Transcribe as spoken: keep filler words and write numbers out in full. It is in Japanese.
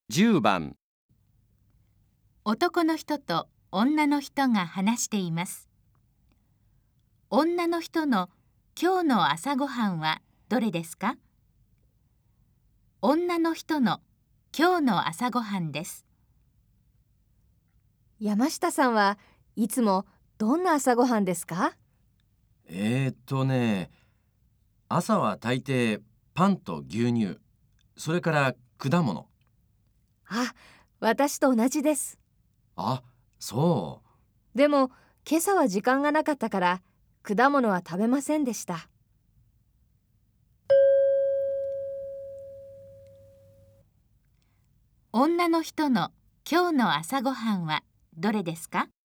じゅうばん男の人と女の人が話しています。女の人の今日の朝ごはんはどれですか？女の人の今日の朝ごはんです。 山下さんはいつもどんな朝ごはんですか？ えーっとね、朝は大抵パンと牛乳、それから果物。 あ、私と同じです。 あ、そう。 でも今朝は時間がなかったから果物は食べませんでした。 女の人の今日の朝ごはんはどれですか？